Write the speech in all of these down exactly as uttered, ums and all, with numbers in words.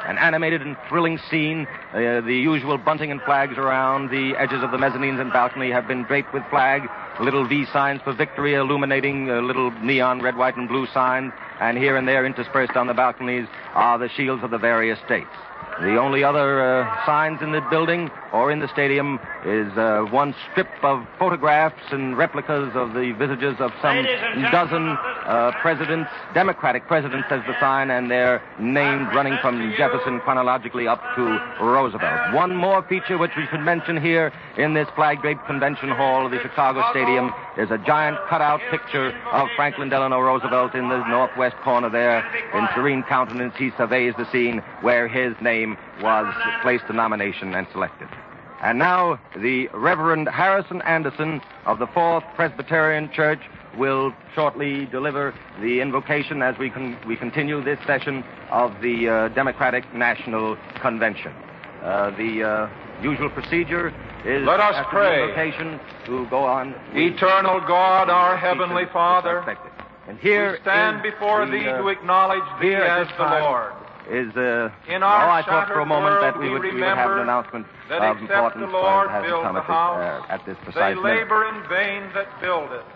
an animated and thrilling scene. Uh, the usual bunting and flags around the edges of the mezzanines and balcony have been draped with flag, little V signs for victory illuminating uh, little neon red, white, and blue signs, and here and there interspersed on the balconies are the shields of the various states. The only other uh, signs in the building or in the stadium is uh, one strip of photographs and replicas of the visages of some dozen uh, presidents, Democratic presidents as the sign, and they're named running from Jefferson chronologically up to Roosevelt. One more feature which we should mention here in this flag-draped convention hall of the Chicago Stadium is a giant cutout picture of Franklin Delano Roosevelt in the northwest corner there. In serene countenance, he surveys the scene where his name was placed to nomination and selected. And now, the Reverend Harrison Anderson of the Fourth Presbyterian Church will shortly deliver the invocation as we con- we continue this session of the uh, Democratic National Convention. Uh, the uh, usual procedure is Let us after pray. the invocation to go on. Eternal God, our Heavenly Father, and here we stand is before the, Thee uh, to acknowledge Thee here at as this the time Lord. Is uh, In our oh, I thought for a moment world that we we would, we would have an remember announcement that of except importance, the Lord but it hasn't build come the at this, house, uh, at this they precise minute. labor in vain that build it.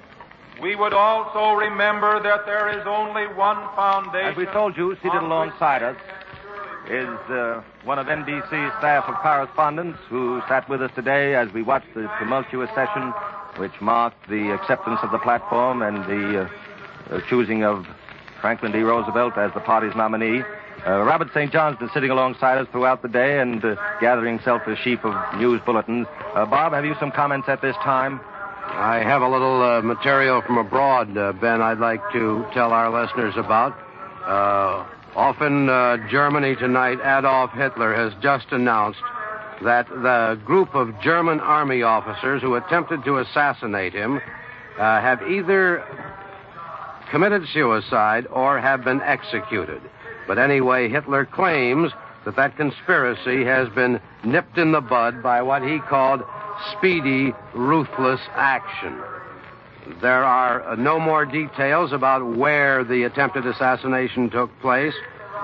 We would also remember that there is only one foundation. As we told you, seated alongside us is uh, one of N B C's staff of correspondents who sat with us today as we watched the tumultuous session which marked the acceptance of the platform and the uh, uh, choosing of Franklin D. Roosevelt as the party's nominee. Uh, Robert Saint John's been sitting alongside us throughout the day and uh, gathering himself a sheaf of news bulletins. Uh, Bob, have you some comments at this time? I have a little uh, material from abroad, uh, Ben, I'd like to tell our listeners about. Uh, off in uh, Germany tonight, Adolf Hitler has just announced that the group of German army officers who attempted to assassinate him uh, have either committed suicide or have been executed. But anyway, Hitler claims that that conspiracy has been nipped in the bud by what he called speedy, ruthless action. There are uh, no more details about where the attempted assassination took place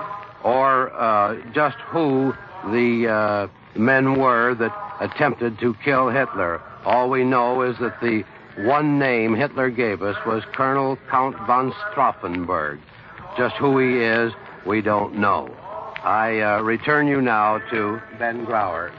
or uh, just who the uh, men were that attempted to kill Hitler. All we know is that the one name Hitler gave us was Colonel Count von Stauffenberg. Just who he is, we don't know. I uh, return you now to Ben Grauer.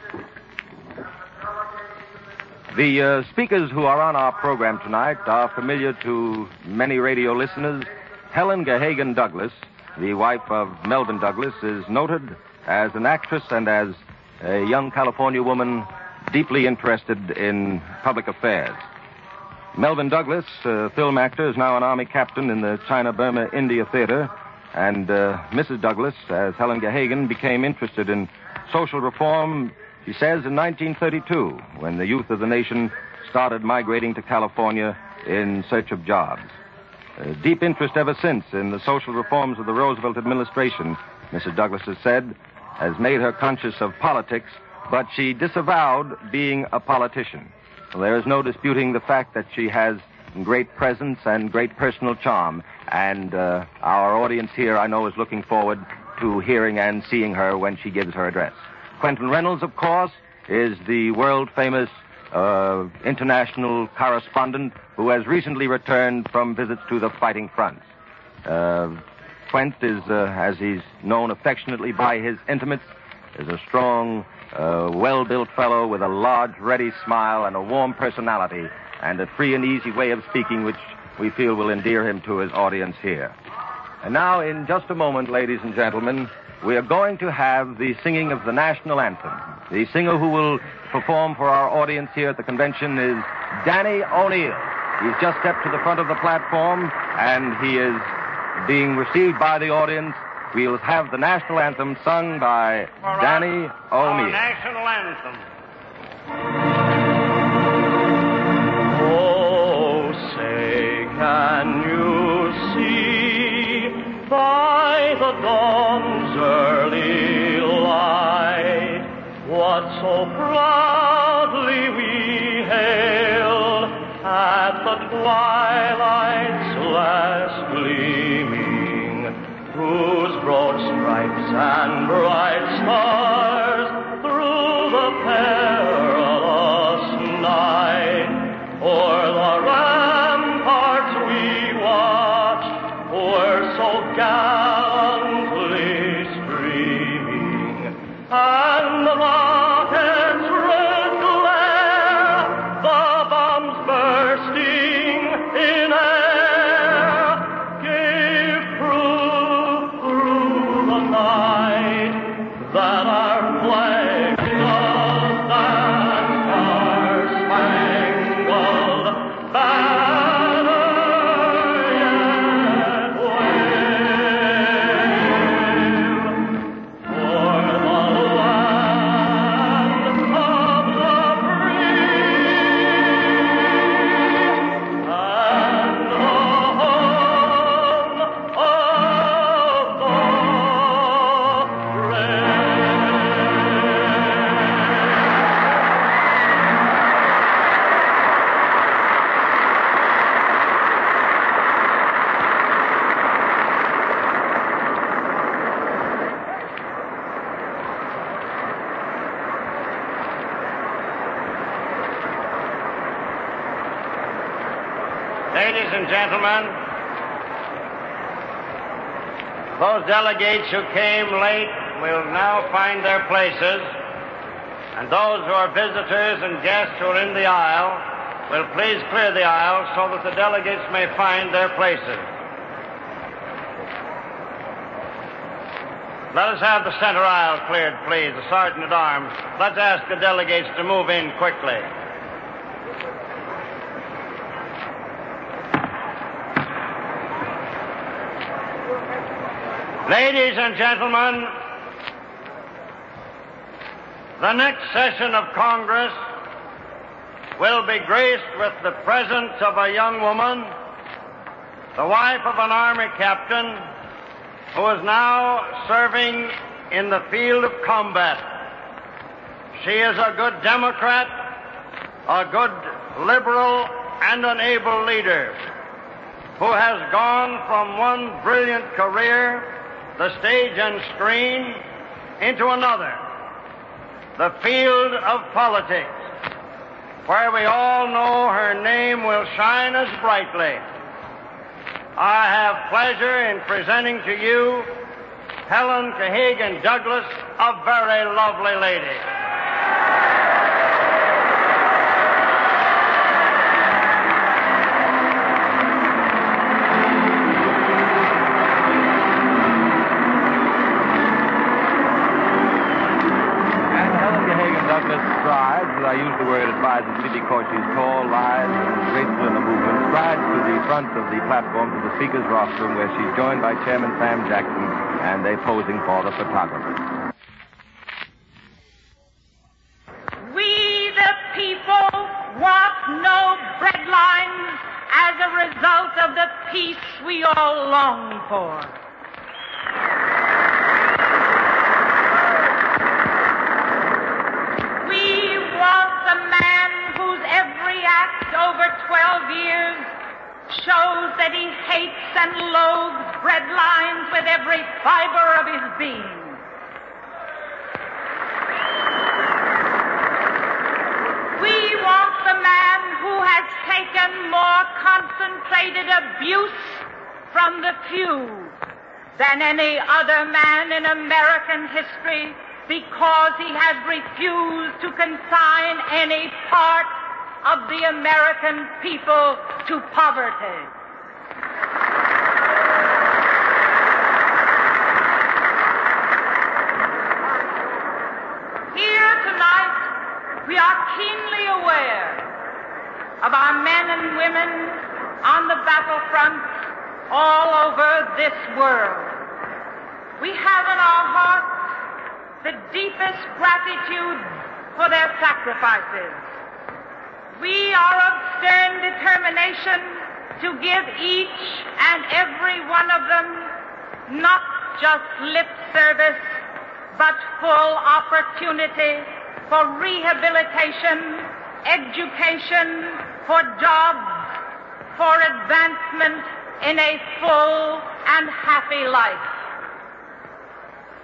The uh, speakers who are on our program tonight are familiar to many radio listeners. Helen Gahagan Douglas, the wife of Melvyn Douglas, is noted as an actress and as a young California woman deeply interested in public affairs. Melvyn Douglas, a film actor, is now an Army captain in the China-Burma India Theater. And uh, Missus Douglas, as Helen Gahagan, became interested in social reform, she says, in nineteen thirty-two, when the youth of the nation started migrating to California in search of jobs. A deep interest ever since in the social reforms of the Roosevelt administration, Missus Douglas has said, has made her conscious of politics, but she disavowed being a politician. Well, there is no disputing the fact that she has great presence and great personal charm, and uh, our audience here, I know, is looking forward to hearing and seeing her when she gives her address. Quentin Reynolds, of course, is the world-famous uh, international correspondent who has recently returned from visits to the fighting fronts. Uh, Quent is, uh, as he's known affectionately by his intimates, is a strong, uh, well-built fellow with a large, ready smile and a warm personality, and a free and easy way of speaking which we feel will endear him to his audience here. And now, in just a moment, ladies and gentlemen, we are going to have the singing of the national anthem. The singer who will perform for our audience here at the convention is Danny O'Neill. He's just stepped to the front of the platform, and he is being received by the audience. We'll have the national anthem sung by Danny O'Neill. Our national anthem. Can you see by the dawn's early light what so proudly we hailed at the twilight's last gleaming, whose broad stripes stripes and bright stars through the perilous night. O'er the ramparts we watched were so gallantly streaming, and the rockets' red glare, the bombs bursting in air, gave proof through the night that our flag does dance our spangled banner yet wave. For the land of the free and the home of the brave. Ladies and gentlemen, those delegates who came late will now find their places, and those who are visitors and guests who are in the aisle will please clear the aisle so that the delegates may find their places. Let us have the center aisle cleared, please. The sergeant at arms. Let's ask the delegates to move in quickly. Ladies and gentlemen, the next session of Congress will be graced with the presence of a young woman, the wife of an Army captain, who is now serving in the field of combat. She is a good Democrat, a good liberal, and an able leader who has gone from one brilliant career, the stage and screen, into another, the field of politics, where we all know her name will shine as brightly. I have pleasure in presenting to you Helen Cahagan Douglas, a very lovely lady. I use the word advisedly because she's tall, lithe, and graceful in the movement, strides to the front of the platform to the speaker's rostrum, where she's joined by Chairman Sam Jackson, and they're posing for the photographers. We, the people, want no breadlines as a result of the peace we all long for. The man whose every act over twelve years shows that he hates and loathes breadlines with every fiber of his being. We want the man who has taken more concentrated abuse from the few than any other man in American history, because he has refused to consign any part of the American people to poverty. Here tonight, we are keenly aware of our men and women on the battlefront all over this world. We have in our hearts the deepest gratitude for their sacrifices. We are of stern determination to give each and every one of them not just lip service, but full opportunity for rehabilitation, education, for jobs, for advancement in a full and happy life.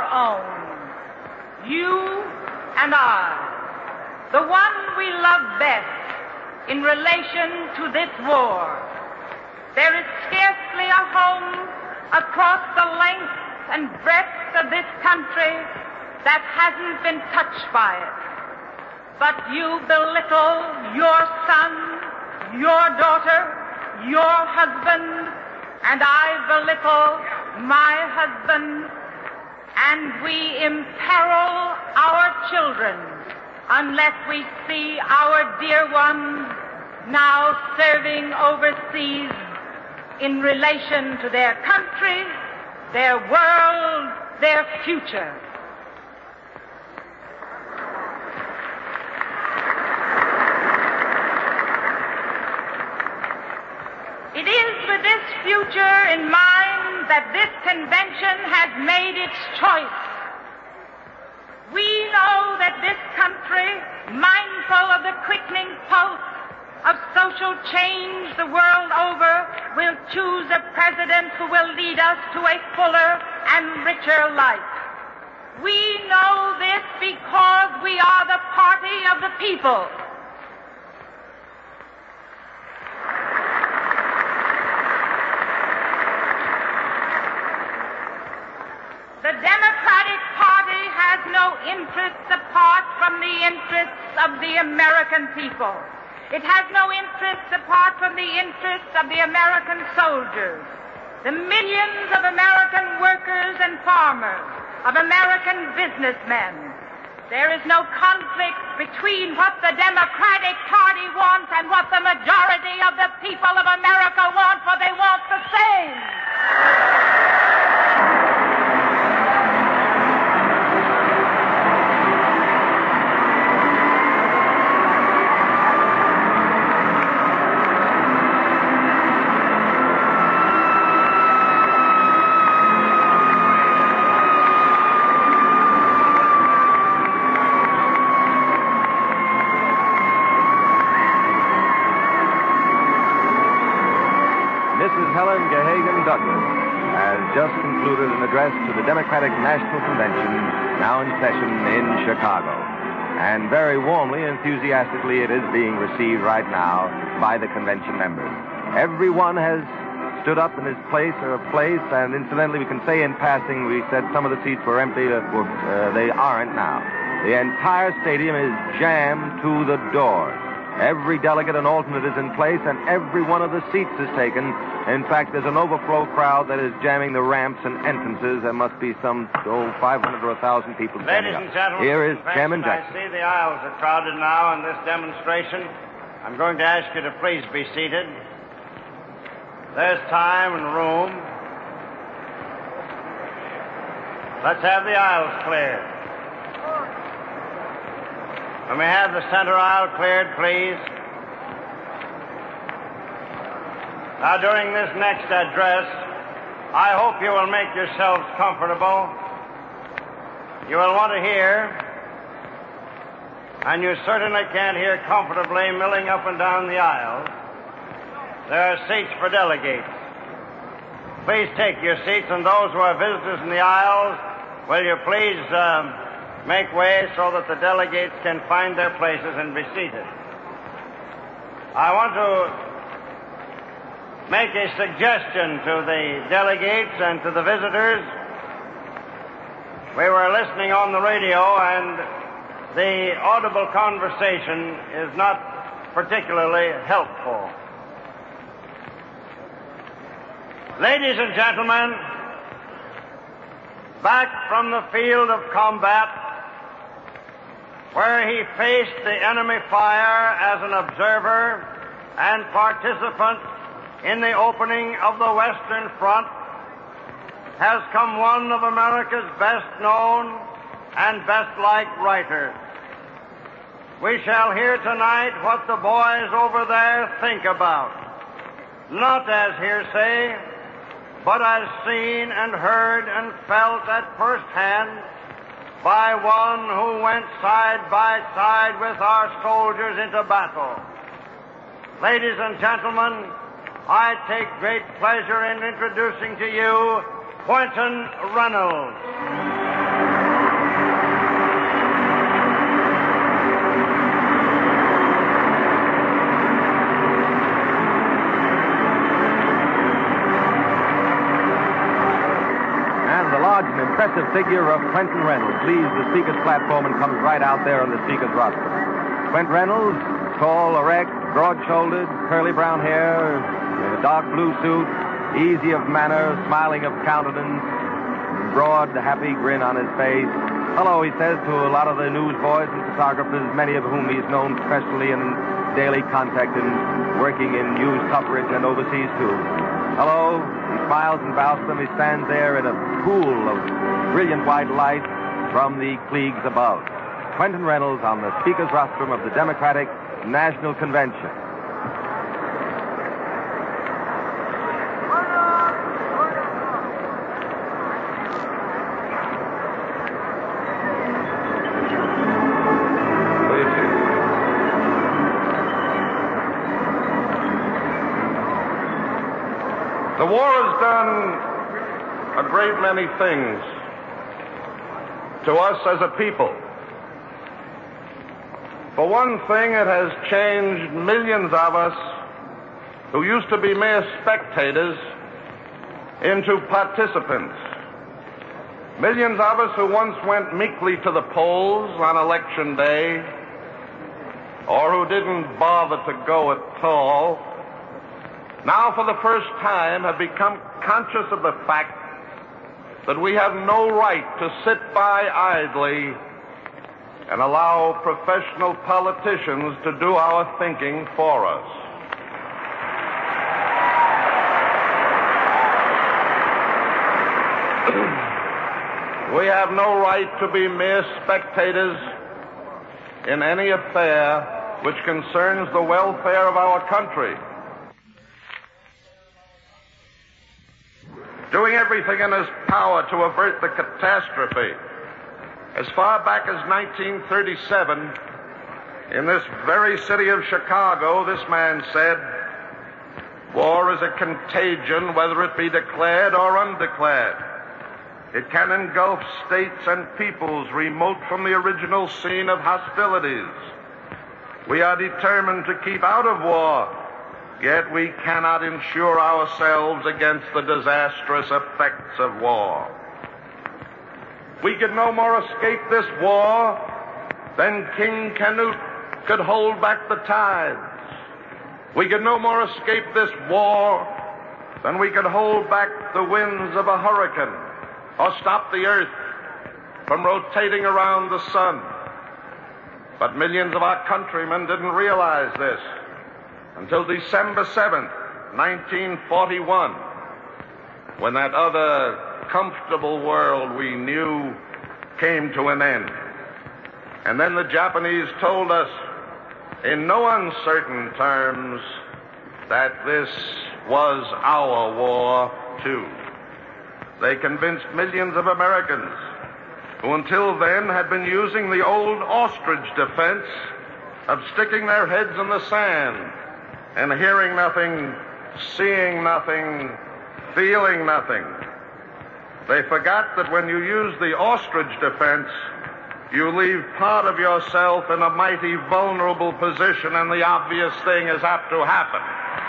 own. You and I, the one we love best in relation to this war. There is scarcely a home across the length and breadth of this country that hasn't been touched by it. But you belittle your son, your daughter, your husband, and I belittle my husband, and we imperil our children unless we see our dear ones now serving overseas in relation to their country, their world, their future. It is with this future in mind that this convention has made its choice. We know that this country, mindful of the quickening pulse of social change the world over, will choose a president who will lead us to a fuller and richer life. We know this because we are the party of the people. The Democratic Party has no interests apart from the interests of the American people. It has no interests apart from the interests of the American soldiers, the millions of American workers and farmers, of American businessmen. There is no conflict between what the Democratic Party wants and what the majority of the people of America want, for they want the same. Just concluded an address to the Democratic National Convention, now in session in Chicago. And very warmly, enthusiastically, it is being received right now by the convention members. Everyone has stood up in his place or place, and incidentally, we can say in passing, we said some of the seats were empty, uh, uh, they aren't now. The entire stadium is jammed to the doors. Every delegate and alternate is in place, and every one of the seats is taken. In fact, there's an overflow crowd that is jamming the ramps and entrances. There must be some, oh, five hundred or one thousand people standing Ladies and up. gentlemen, Here is Chairman I Jackson. see the aisles are crowded now in this demonstration. I'm going to ask you to please be seated. There's time and room. Let's have the aisles cleared. When we have the center aisle cleared, please. Now, during this next address, I hope you will make yourselves comfortable. You will want to hear, and you certainly can't hear comfortably milling up and down the aisle. There are seats for delegates. Please take your seats, and those who are visitors in the aisles, will you please um, make way so that the delegates can find their places and be seated. I want to make a suggestion to the delegates and to the visitors. We were listening on the radio, and the audible conversation is not particularly helpful. Ladies and gentlemen, back from the field of combat, where he faced the enemy fire as an observer and participant in the opening of the Western Front, has come one of America's best known and best liked writers. We shall hear tonight what the boys over there think about, not as hearsay, but as seen and heard and felt at first hand by one who went side by side with our soldiers into battle. Ladies and gentlemen, I take great pleasure in introducing to you Quentin Reynolds. impressive figure of Quentin Reynolds leaves the speaker's platform and comes right out there on the speaker's rostrum. Quint Reynolds, tall, erect, broad-shouldered, curly brown hair, in a dark blue suit, easy of manner, smiling of countenance, broad, happy grin on his face. Hello, he says to a lot of the newsboys and photographers, many of whom he's known professionally and in daily contact and working in news coverage and overseas, too. Hello, he smiles and bows to them. He stands there in a pool of brilliant white light from the Klieg's above. Quentin Reynolds on the speaker's rostrum of the Democratic National Convention. The war has done a great many things to us as a people. For one thing, it has changed millions of us who used to be mere spectators into participants. Millions of us who once went meekly to the polls on election day, or who didn't bother to go at all, now for the first time have become conscious of the fact that we have no right to sit by idly and allow professional politicians to do our thinking for us. We have no right to be mere spectators in any affair which concerns the welfare of our country. Doing everything in his power to avert the catastrophe. As far back as nineteen thirty-seven, in this very city of Chicago, this man said, "War is a contagion, whether it be declared or undeclared. It can engulf states and peoples remote from the original scene of hostilities. We are determined to keep out of war, yet we cannot insure ourselves against the disastrous effects of war. We could no more escape this war than King Canute could hold back the tides. We could no more escape this war than we could hold back the winds of a hurricane or stop the earth from rotating around the sun." But millions of our countrymen didn't realize this until December seventh, nineteen forty-one, when that other comfortable world we knew came to an end. And then the Japanese told us in no uncertain terms that this was our war, too. They convinced millions of Americans who until then had been using the old ostrich defense of sticking their heads in the sand and hearing nothing, seeing nothing, feeling nothing. They forgot that when you use the ostrich defense, you leave part of yourself in a mighty vulnerable position, and the obvious thing is apt to happen.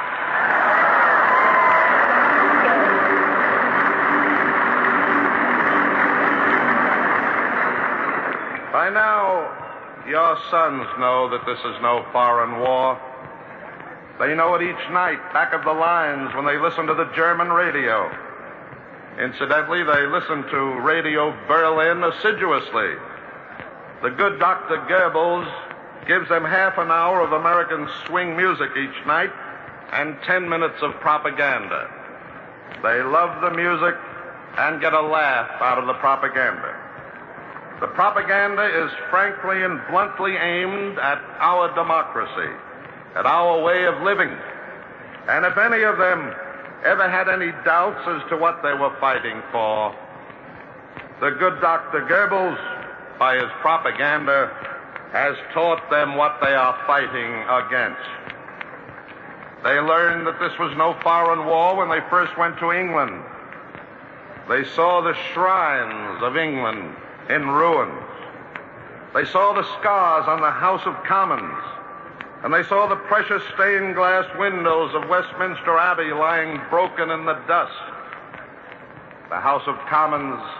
By now, your sons know that this is no foreign war. They know it each night back of the lines when they listen to the German radio. Incidentally, they listen to Radio Berlin assiduously. The good Doctor Goebbels gives them half an hour of American swing music each night and ten minutes of propaganda. They love the music and get a laugh out of the propaganda. The propaganda is frankly and bluntly aimed at our democracy, at our way of living. And if any of them ever had any doubts as to what they were fighting for, the good Doctor Goebbels, by his propaganda, has taught them what they are fighting against. They learned that this was no foreign war when they first went to England. They saw the shrines of England in ruins. They saw the scars on the House of Commons, and they saw the precious stained glass windows of Westminster Abbey lying broken in the dust. The House of Commons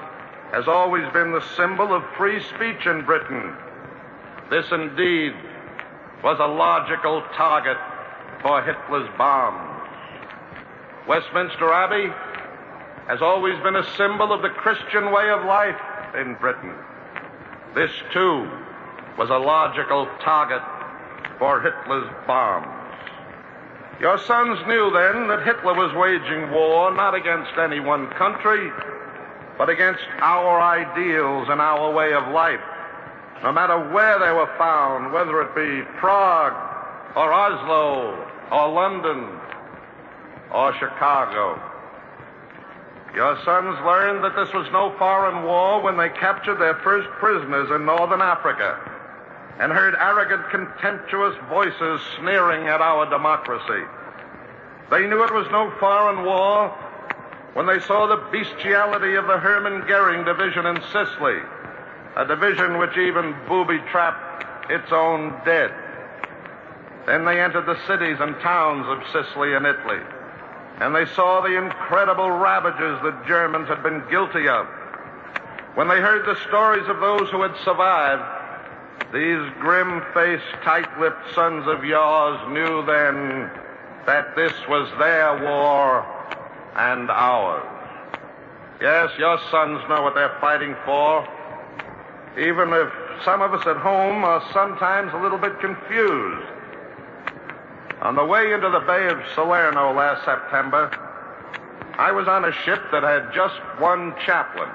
has always been the symbol of free speech in Britain. This indeed was a logical target for Hitler's bombs. Westminster Abbey has always been a symbol of the Christian way of life in Britain. This, too, was a logical target for Hitler's bombs. Your sons knew then that Hitler was waging war not against any one country, but against our ideals and our way of life, no matter where they were found, whether it be Prague or Oslo or London or Chicago. Your sons learned that this was no foreign war when they captured their first prisoners in northern Africa and heard arrogant, contemptuous voices sneering at our democracy. They knew it was no foreign war when they saw the bestiality of the Hermann Goering division in Sicily, a division which even booby-trapped its own dead. Then they entered the cities and towns of Sicily and Italy, and they saw the incredible ravages that Germans had been guilty of. When they heard the stories of those who had survived, these grim-faced, tight-lipped sons of yours knew then that this was their war and ours. Yes, your sons know what they're fighting for, even if some of us at home are sometimes a little bit confused. On the way into the Bay of Salerno last September, I was on a ship that had just one chaplain.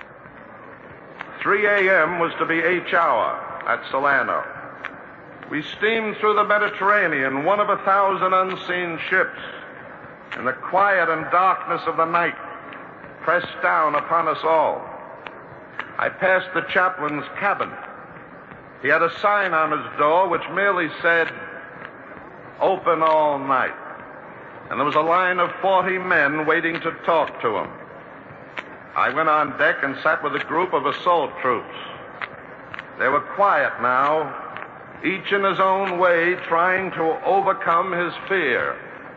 three a.m. was to be H hour at Salerno. We steamed through the Mediterranean, one of a thousand unseen ships, and the quiet and darkness of the night pressed down upon us all. I passed the chaplain's cabin. He had a sign on his door which merely said, "Open all night." And there was a line of forty men waiting to talk to him. I went on deck and sat with a group of assault troops. They were quiet now, each in his own way trying to overcome his fear.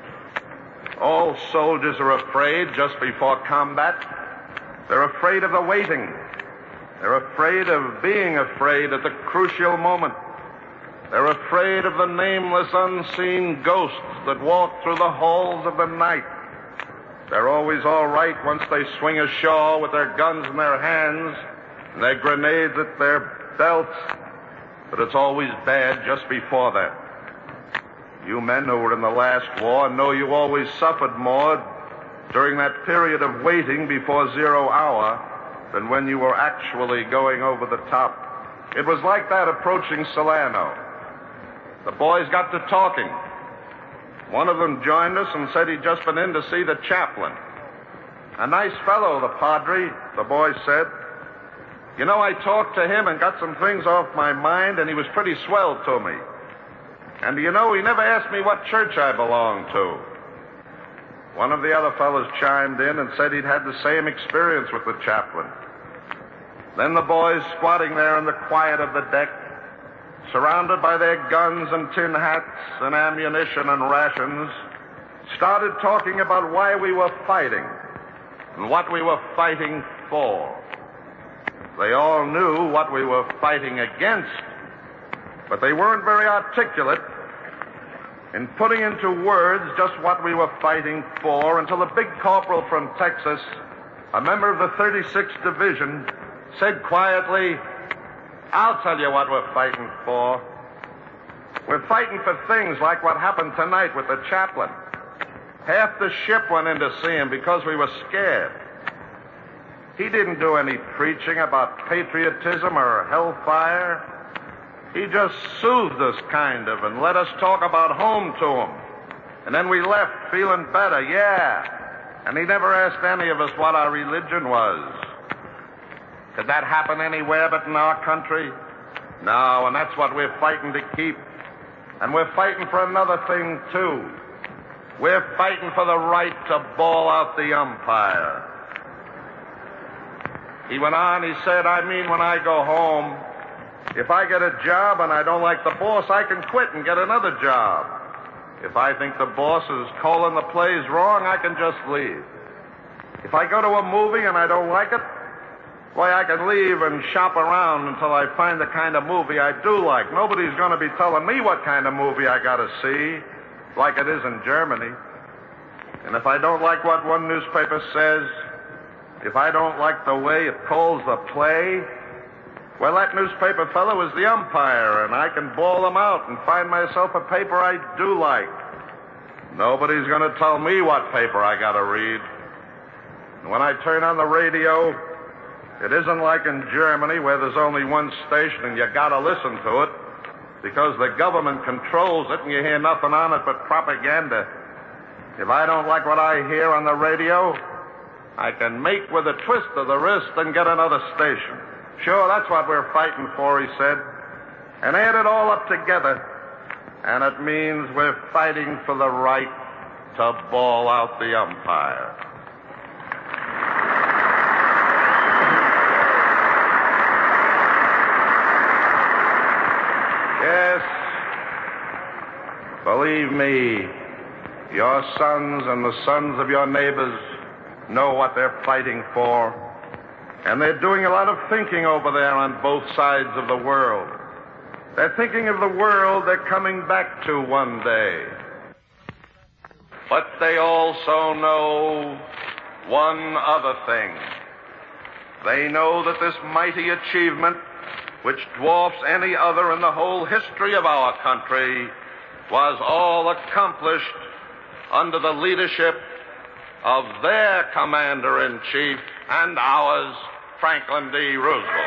All soldiers are afraid just before combat. They're afraid of the waiting. They're afraid of being afraid at the crucial moment. They're afraid of the nameless, unseen ghosts that walk through the halls of the night. They're always all right once they swing ashore with their guns in their hands and their grenades at their belts, but it's always bad just before that. You men who were in the last war know you always suffered more during that period of waiting before zero hour than when you were actually going over the top. It was like that approaching Salerno. The boys got to talking. One of them joined us and said he'd just been in to see the chaplain. A nice fellow, the padre, the boy said. You know, I talked to him and got some things off my mind, and he was pretty swell to me. And you know, he never asked me what church I belonged to. One of the other fellows chimed in and said he'd had the same experience with the chaplain. Then the boys, squatting there in the quiet of the deck, surrounded by their guns and tin hats and ammunition and rations, started talking about why we were fighting and what we were fighting for. They all knew what we were fighting against, but they weren't very articulate in putting into words just what we were fighting for until a big corporal from Texas, a member of the thirty-sixth Division, said quietly, "I'll tell you what we're fighting for. We're fighting for things like what happened tonight with the chaplain. Half the ship went in to see him because we were scared. He didn't do any preaching about patriotism or hellfire. He just soothed us, kind of, and let us talk about home to him. And then we left feeling better, yeah. And he never asked any of us what our religion was. Could that happen anywhere but in our country? No, and that's what we're fighting to keep. And we're fighting for another thing, too. We're fighting for the right to bawl out the umpire." He went on, he said, "I mean, when I go home, if I get a job and I don't like the boss, I can quit and get another job. If I think the boss is calling the plays wrong, I can just leave. If I go to a movie and I don't like it, Why, I can leave and shop around until I find the kind of movie I do like. Nobody's going to be telling me what kind of movie I got to see, like it is in Germany. And if I don't like what one newspaper says, if I don't like the way it calls the play, well, that newspaper fellow is the umpire, and I can bawl them out and find myself a paper I do like. Nobody's going to tell me what paper I got to read. And when I turn on the radio, it isn't like in Germany where there's only one station and you got to listen to it because the government controls it and you hear nothing on it but propaganda. If I don't like what I hear on the radio, I can make with a twist of the wrist and get another station. Sure, that's what we're fighting for, he said. And add it all up together, and it means we're fighting for the right to bawl out the umpire. Yes, believe me, your sons and the sons of your neighbors know what they're fighting for. And they're doing a lot of thinking over there on both sides of the world. They're thinking of the world they're coming back to one day. But they also know one other thing. They know that this mighty achievement, which dwarfs any other in the whole history of our country, was all accomplished under the leadership of their commander-in-chief and ours, Franklin D. Roosevelt.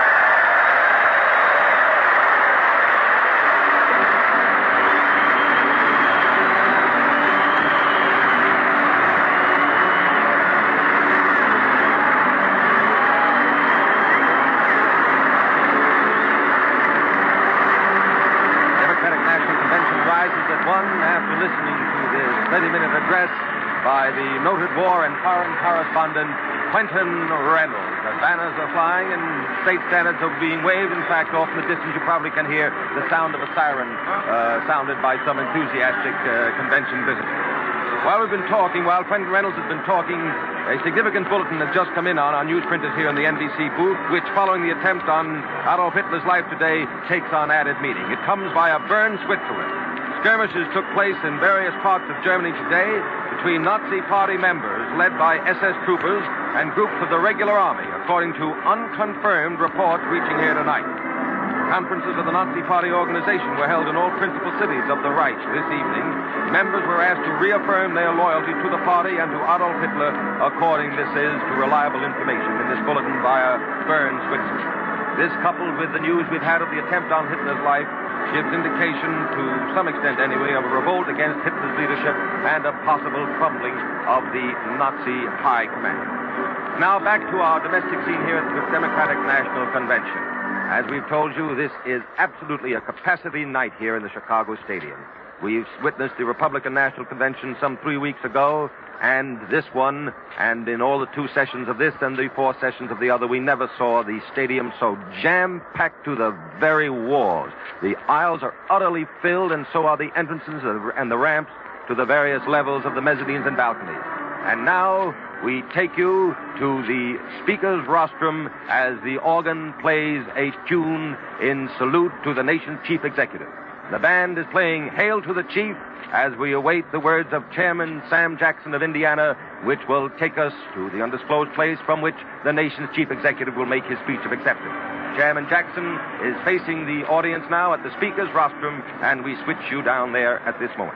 Democratic National Convention rises at one after listening to this thirty-minute address by the noted war and foreign correspondent Quentin Reynolds. The banners are flying and state standards are being waved. In fact, off in the distance you probably can hear the sound of a siren uh, sounded by some enthusiastic uh, convention visitors. While we've been talking, while Quentin Reynolds has been talking, a significant bulletin has just come in on our newsprinters here in the N B C booth, which, following the attempt on Adolf Hitler's life today, takes on added meaning. It comes via Bern, Switzerland. Skirmishes took place in various parts of Germany today between Nazi Party members led by S S troopers and groups of the regular army, according to unconfirmed reports reaching here tonight. Conferences of the Nazi Party organization were held in all principal cities of the Reich this evening. Members were asked to reaffirm their loyalty to the party and to Adolf Hitler, according, this is, to reliable information in this bulletin via Bern, Switzerland. This, coupled with the news we've had of the attempt on Hitler's life, gives indication, to some extent anyway, of a revolt against Hitler's leadership and a possible crumbling of the Nazi high command. Now back to our domestic scene here at the Democratic National Convention. As we've told you, this is absolutely a capacity night here in the Chicago Stadium. We've witnessed the Republican National Convention some three weeks ago, and this one, and in all the two sessions of this and the four sessions of the other, we never saw the stadium so jam-packed to the very walls. The aisles are utterly filled, and so are the entrances and the ramps to the various levels of the mezzanines and balconies. And now we take you to the Speaker's rostrum as the organ plays a tune in salute to the nation's chief executive. The band is playing Hail to the Chief as we await the words of Chairman Sam Jackson of Indiana, which will take us to the undisclosed place from which the nation's chief executive will make his speech of acceptance. Chairman Jackson is facing the audience now at the Speaker's rostrum, and we switch you down there at this moment.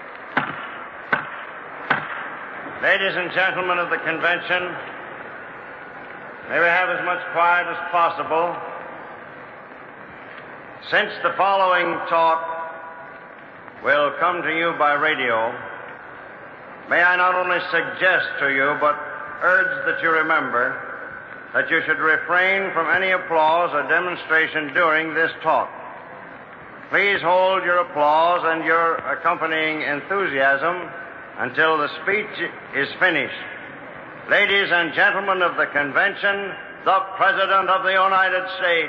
Ladies and gentlemen of the convention, may we have as much quiet as possible. Since the following talk will come to you by radio, may I not only suggest to you, but urge that you remember that you should refrain from any applause or demonstration during this talk. Please hold your applause and your accompanying enthusiasm until the speech is finished. Ladies and gentlemen of the convention, the President of the United States.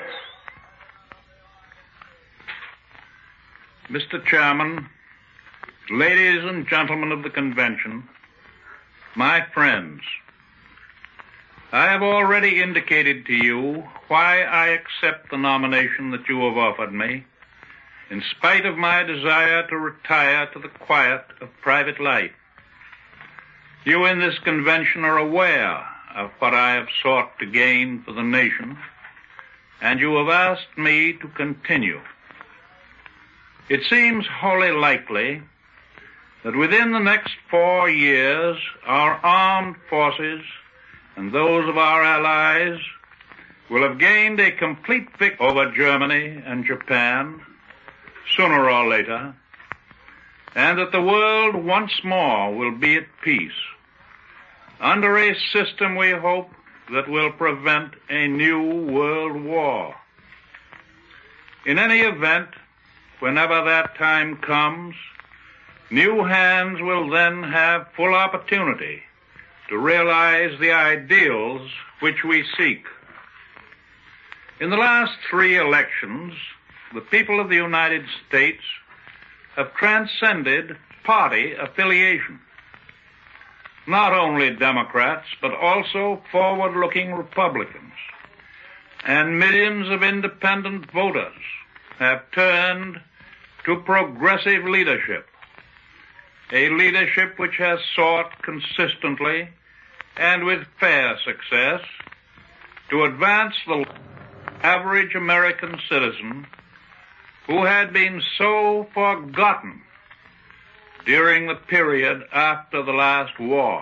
Mister Chairman, ladies and gentlemen of the convention, my friends, I have already indicated to you why I accept the nomination that you have offered me, in spite of my desire to retire to the quiet of private life. You in this convention are aware of what I have sought to gain for the nation, and you have asked me to continue. It seems wholly likely that within the next four years, our armed forces and those of our allies will have gained a complete victory over Germany and Japan, sooner or later, and that the world once more will be at peace, under a system, we hope, that will prevent a new world war. In any event, whenever that time comes, new hands will then have full opportunity to realize the ideals which we seek. In the last three elections, the people of the United States have transcended party affiliation. Not only Democrats, but also forward-looking Republicans and millions of independent voters have turned to progressive leadership, a leadership which has sought consistently and with fair success to advance the average American citizen who had been so forgotten during the period after the last war.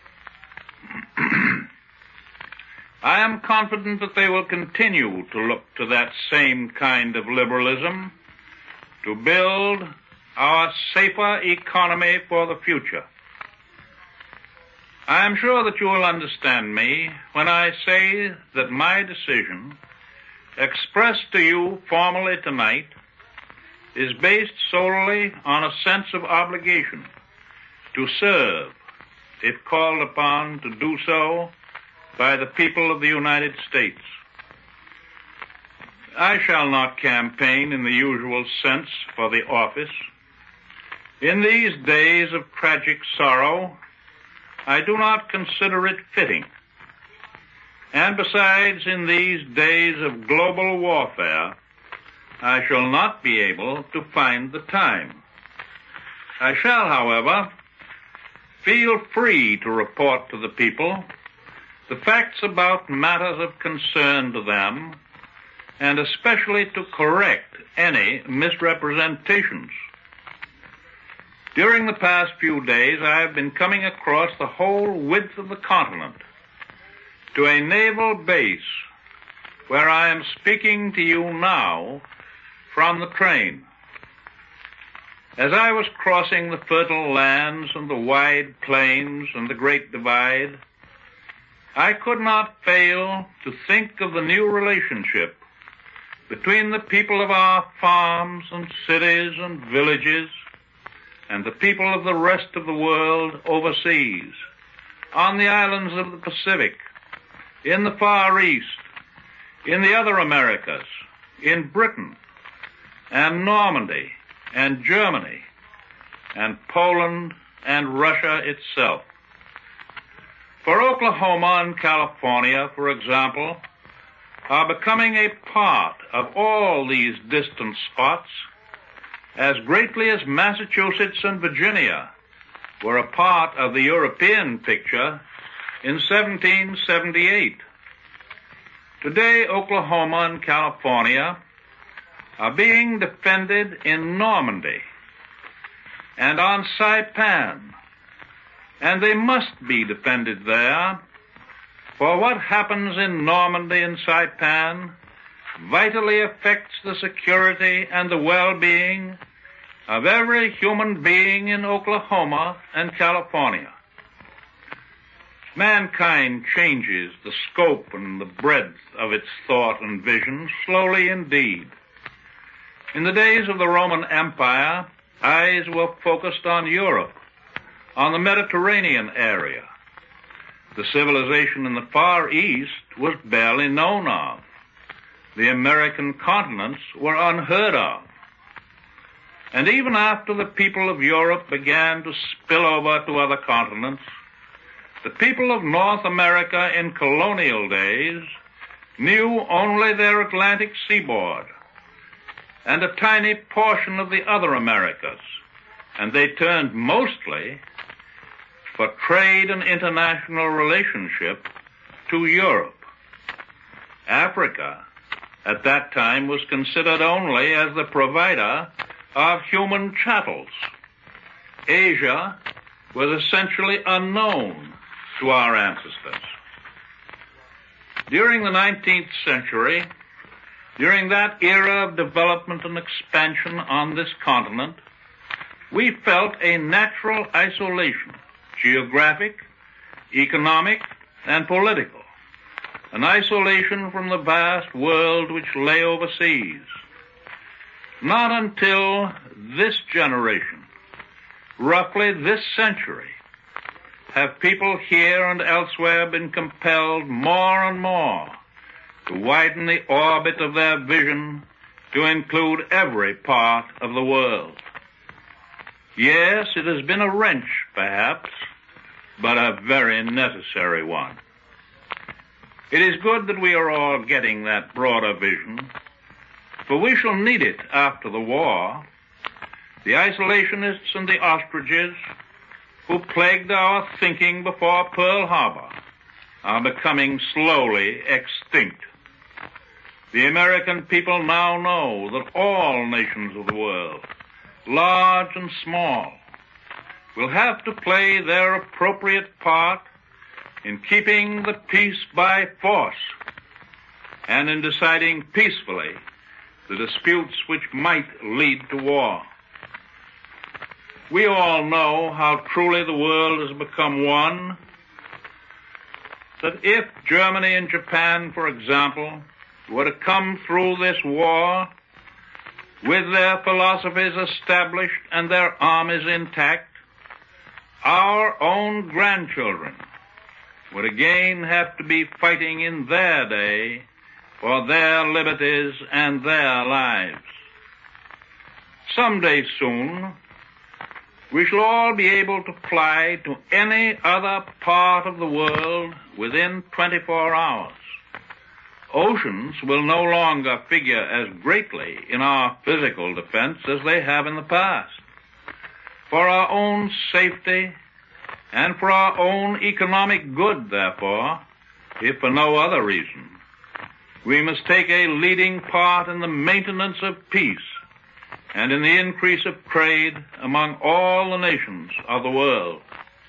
I am confident that they will continue to look to that same kind of liberalism to build our safer economy for the future. I am sure that you will understand me when I say that my decision, expressed to you formally tonight, is based solely on a sense of obligation to serve, if called upon to do so, by the people of the United States. I shall not campaign in the usual sense for the office. In these days of tragic sorrow, I do not consider it fitting. And besides, in these days of global warfare, I shall not be able to find the time. I shall, however, feel free to report to the people the facts about matters of concern to them, and especially to correct any misrepresentations. During the past few days, I have been coming across the whole width of the continent to a naval base where I am speaking to you now from the train. As I was crossing the fertile lands and the wide plains and the Great Divide, I could not fail to think of the new relationship between the people of our farms and cities and villages and the people of the rest of the world overseas, on the islands of the Pacific, in the Far East, in the other Americas, in Britain, and Normandy, and Germany, and Poland, and Russia itself. For Oklahoma and California, for example, are becoming a part of all these distant spots as greatly as Massachusetts and Virginia were a part of the European picture in seventeen seventy-eight. Today, Oklahoma and California are being defended in Normandy and on Saipan, and they must be defended there, for what happens in Normandy and Saipan vitally affects the security and the well-being of every human being in Oklahoma and California. Mankind changes the scope and the breadth of its thought and vision, slowly indeed. In the days of the Roman Empire, eyes were focused on Europe, on the Mediterranean area. The civilization in the Far East was barely known of. The American continents were unheard of. And even after the people of Europe began to spill over to other continents, The people of North America in colonial days knew only their Atlantic seaboard and a tiny portion of the other Americas, and they turned mostly for trade and international relationship to Europe. Africa at that time was considered only as the provider of human chattels. Asia was essentially unknown to our ancestors. During the nineteenth century, during that era of development and expansion on this continent, we felt a natural isolation, geographic, economic, and political, an isolation from the vast world which lay overseas. Not until this generation, roughly this century, have people here and elsewhere been compelled more and more to widen the orbit of their vision to include every part of the world. Yes, it has been a wrench, perhaps, but a very necessary one. It is good that we are all getting that broader vision, for we shall need it after the war. The isolationists and the ostriches who plagued our thinking before Pearl Harbor are becoming slowly extinct. The American people now know that all nations of the world, large and small, will have to play their appropriate part in keeping the peace by force and in deciding peacefully the disputes which might lead to war. We all know how truly the world has become one, that if Germany and Japan, for example, were to come through this war with their philosophies established and their armies intact, our own grandchildren would again have to be fighting in their day for their liberties and their lives. Someday soon, we shall all be able to fly to any other part of the world within twenty-four hours. Oceans will no longer figure as greatly in our physical defense as they have in the past. For our own safety and for our own economic good, therefore, if for no other reason, we must take a leading part in the maintenance of peace and in the increase of trade among all the nations of the world.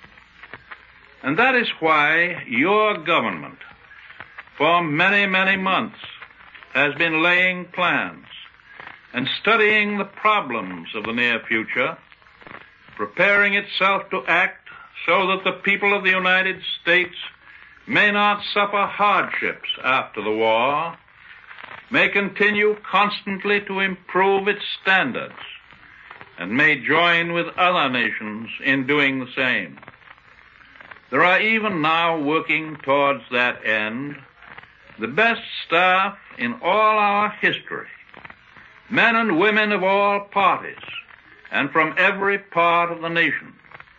And that is why your government, for many, many months, has been laying plans and studying the problems of the near future, preparing itself to act so that the people of the United States may not suffer hardships after the war, may continue constantly to improve its standards, and may join with other nations in doing the same. There are even now working towards that end the best staff in all our history, men and women of all parties and from every part of the nation.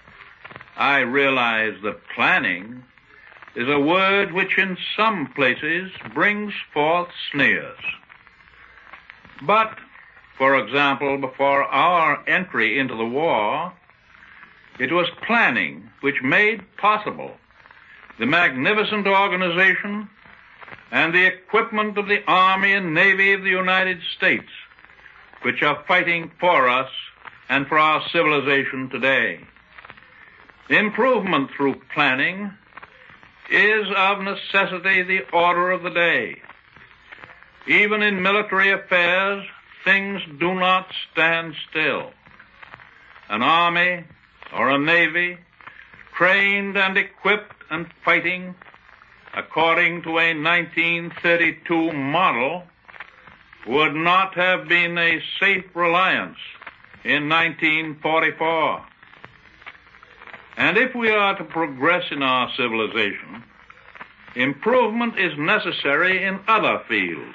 I realize that planning is a word which in some places brings forth sneers. But, for example, before our entry into the war, it was planning which made possible the magnificent organization and the equipment of the Army and Navy of the United States, which are fighting for us and for our civilization today. Improvement through planning is of necessity the order of the day. Even in military affairs, things do not stand still. An army or a navy, trained and equipped and fighting according to a nineteen thirty-two model, would not have been a safe reliance in nineteen forty-four. And if we are to progress in our civilization, improvement is necessary in other fields.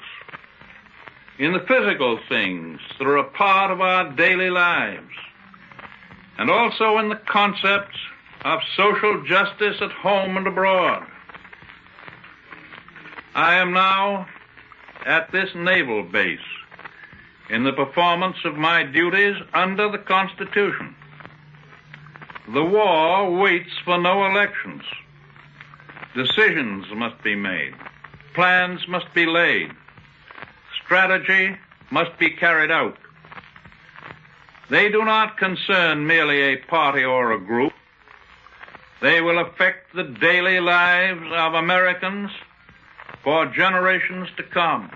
In the physical things that are a part of our daily lives, and also in the concepts of social justice at home and abroad. I am now at this naval base in the performance of my duties under the Constitution. The war waits for no elections. Decisions must be made. Plans must be laid. Strategy must be carried out. They do not concern merely a party or a group. They will affect the daily lives of Americans for generations to come.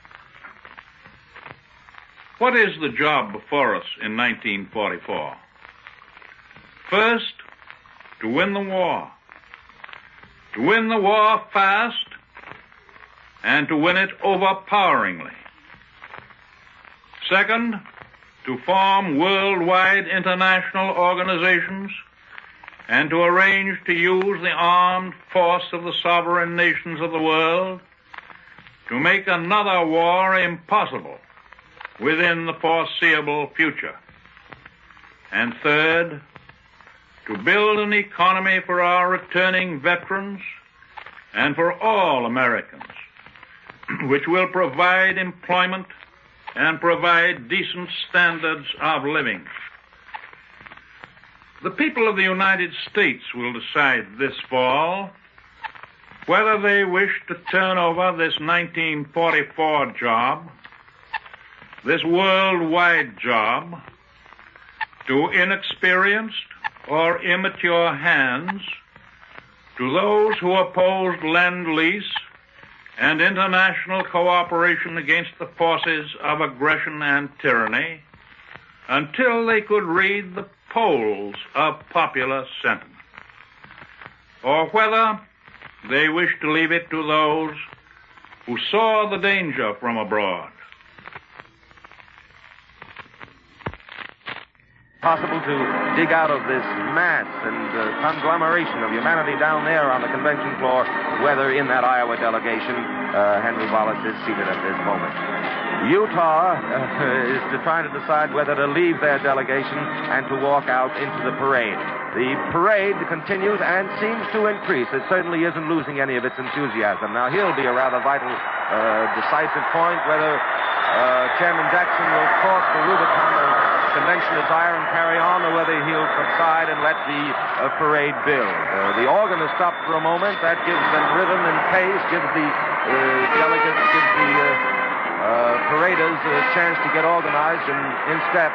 What is the job before us in nineteen forty-four? First, to win the war. To win the war fast and to win it overpoweringly. Second, to form worldwide international organizations and to arrange to use the armed force of the sovereign nations of the world to make another war impossible within the foreseeable future. And third, to build an economy for our returning veterans and for all Americans, which will provide employment and provide decent standards of living. The people of the United States will decide this fall whether they wish to turn over this nineteen forty-four job, this worldwide job, to inexperienced or immature hands, to those who opposed Lend-Lease and international cooperation against the forces of aggression and tyranny, until they could read the polls of popular sentiment, or whether they wish to leave it to those who saw the danger from abroad. Possible to dig out of this mass and uh, conglomeration of humanity down there on the convention floor whether in that Iowa delegation uh, Henry Wallace is seated at this moment. Utah uh, is to try to decide whether to leave their delegation and to walk out into the parade. The parade continues and seems to increase. It certainly isn't losing any of its enthusiasm. Now, here'll be a rather vital, uh, decisive point whether uh, Chairman Jackson will cross the Rubicon of convention desire and carry on, or whether he'll subside and let the uh, parade build. Uh, the organ is stopped for a moment. That gives them rhythm and pace, gives the uh, delegates, gives the uh, uh, paraders a chance to get organized and in step.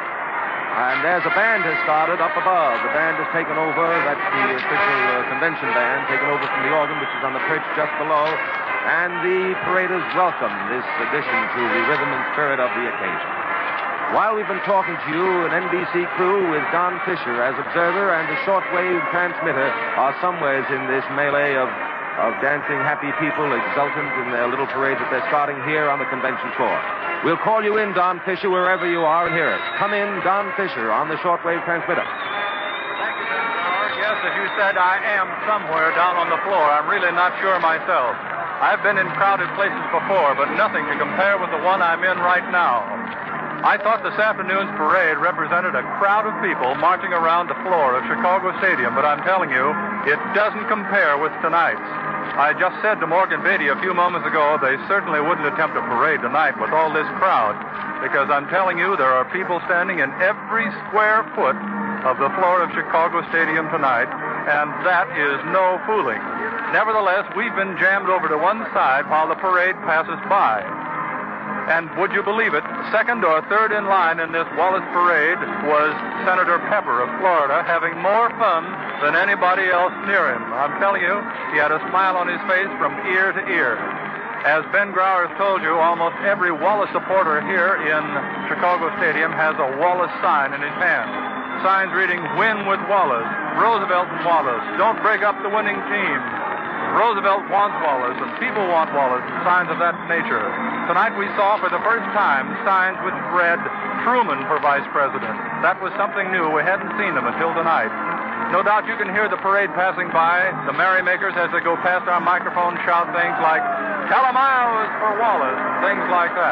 And as a band has started up above, the band has taken over. That's the official uh, convention band, taken over from the organ, which is on the perch just below. And the paraders welcome this addition to the rhythm and spirit of the occasion. While we've been talking to you, an N B C crew with Don Fisher as observer and a shortwave transmitter are somewheres in this melee of, of dancing happy people, exultant in their little parade that they're starting here on the convention floor. We'll call you in, Don Fisher, wherever you are, and hear it. Come in, Don Fisher, on the shortwave transmitter. Thank you, Ben Bauer. Yes, as you said, I am somewhere down on the floor. I'm really not sure myself. I've been in crowded places before, but nothing to compare with the one I'm in right now. I thought this afternoon's parade represented a crowd of people marching around the floor of Chicago Stadium, but I'm telling you, it doesn't compare with tonight's. I just said to Morgan Beatty a few moments ago they certainly wouldn't attempt a parade tonight with all this crowd, because I'm telling you there are people standing in every square foot of the floor of Chicago Stadium tonight, and that is no fooling. Nevertheless, we've been jammed over to one side while the parade passes by. And would you believe it, second or third in line in this Wallace parade was Senator Pepper of Florida, having more fun than anybody else near him. I'm telling you, he had a smile on his face from ear to ear. As Ben Grauer has told you, almost every Wallace supporter here in Chicago Stadium has a Wallace sign in his hand. Signs reading, "Win with Wallace," "Roosevelt and Wallace," "Don't break up the winning team," "Roosevelt wants Wallace," and "People want Wallace," and signs of that nature. Tonight we saw for the first time signs which read "Truman for Vice President." That was something new. We hadn't seen them until tonight. No doubt you can hear the parade passing by. The merrymakers, as they go past our microphone, shout things like, "Tell 'em I was for Wallace," and things like that.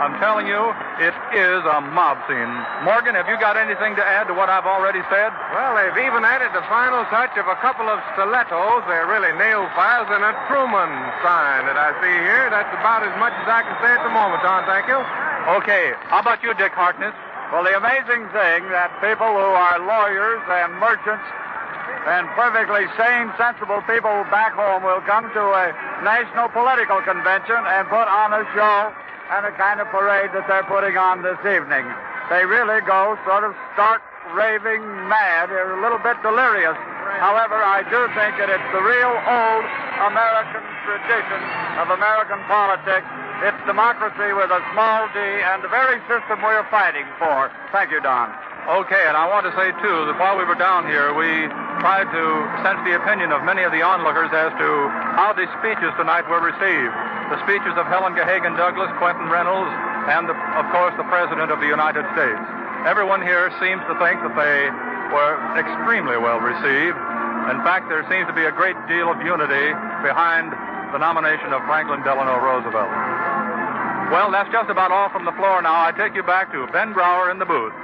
I'm telling you, it is a mob scene. Morgan, have you got anything to add to what I've already said? Well, they've even added the final touch of a couple of stilettos. They're really nail files and a Truman sign that I see here. That's about as much as I can say at the moment, Don. Thank you. Okay. How about you, Dick Harkness? Well, the amazing thing that people who are lawyers and merchants and perfectly sane, sensible people back home will come to a national political convention and put on a show and a kind of parade that they're putting on this evening. They really go sort of stark, raving mad. They're a little bit delirious. However, I do think that it's the real old American tradition of American politics. It's democracy with a small d and the very system we're fighting for. Thank you, Don. Okay, and I want to say, too, that while we were down here, we tried to sense the opinion of many of the onlookers as to how the speeches tonight were received. The speeches of Helen Gahagan Douglas, Quentin Reynolds, and, the, of course, the President of the United States. Everyone here seems to think that they were extremely well received. In fact, there seems to be a great deal of unity behind the nomination of Franklin Delano Roosevelt. Well, that's just about all from the floor now. I take you back to Ben Brower in the booth.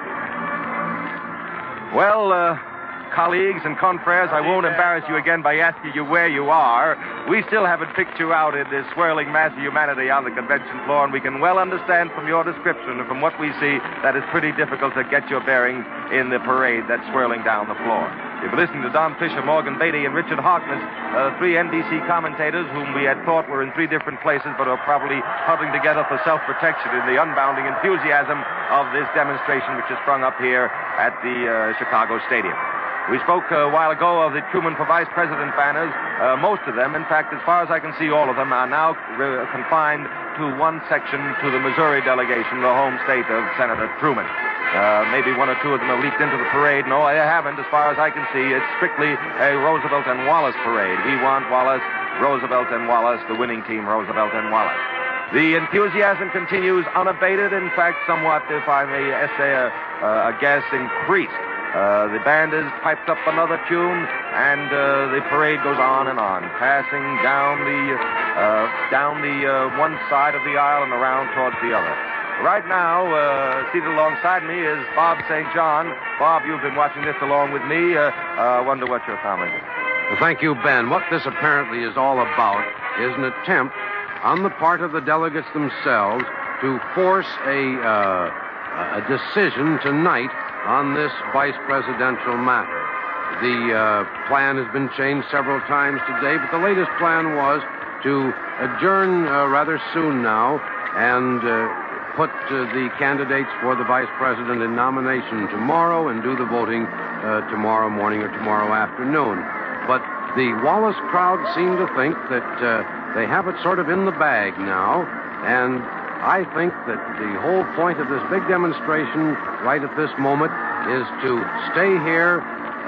Well, uh, colleagues and confreres, I won't embarrass you again by asking you where you are. We still haven't picked you out in this swirling mass of humanity on the convention floor, and we can well understand from your description and from what we see that it's pretty difficult to get your bearings in the parade that's swirling down the floor. You've been listening to Don Fisher, Morgan Beatty, and Richard Harkness, uh, three N B C commentators whom we had thought were in three different places but are probably huddling together for self-protection in the unbounding enthusiasm of this demonstration which has sprung up here at the uh, Chicago Stadium. We spoke a while ago of the Truman for Vice President banners. Uh, most of them, in fact, as far as I can see, all of them are now re- confined to one section, to the Missouri delegation, the home state of Senator Truman. Uh, maybe one or two of them have leaped into the parade. No, they haven't. As far as I can see, it's strictly a Roosevelt and Wallace parade. We want Wallace, Roosevelt and Wallace, the winning team, Roosevelt and Wallace. The enthusiasm continues unabated, in fact, somewhat, if I may say a, a guess, increased. Uh, the band has piped up another tune, and uh, the parade goes on and on, passing down the uh, down the uh, one side of the aisle and around towards the other. Right now, uh, seated alongside me is Bob Saint John. Bob, you've been watching this along with me. I uh, uh, wonder what your comment is. Well, thank you, Ben. What this apparently is all about is an attempt on the part of the delegates themselves to force a, uh, a decision tonight on this vice presidential matter. The uh, plan has been changed several times today, but the latest plan was to adjourn uh, rather soon now and uh, put uh, the candidates for the vice president in nomination tomorrow and do the voting uh, tomorrow morning or tomorrow afternoon. But the Wallace crowd seem to think that uh, they have it sort of in the bag now, and I think that the whole point of this big demonstration right at this moment is to stay here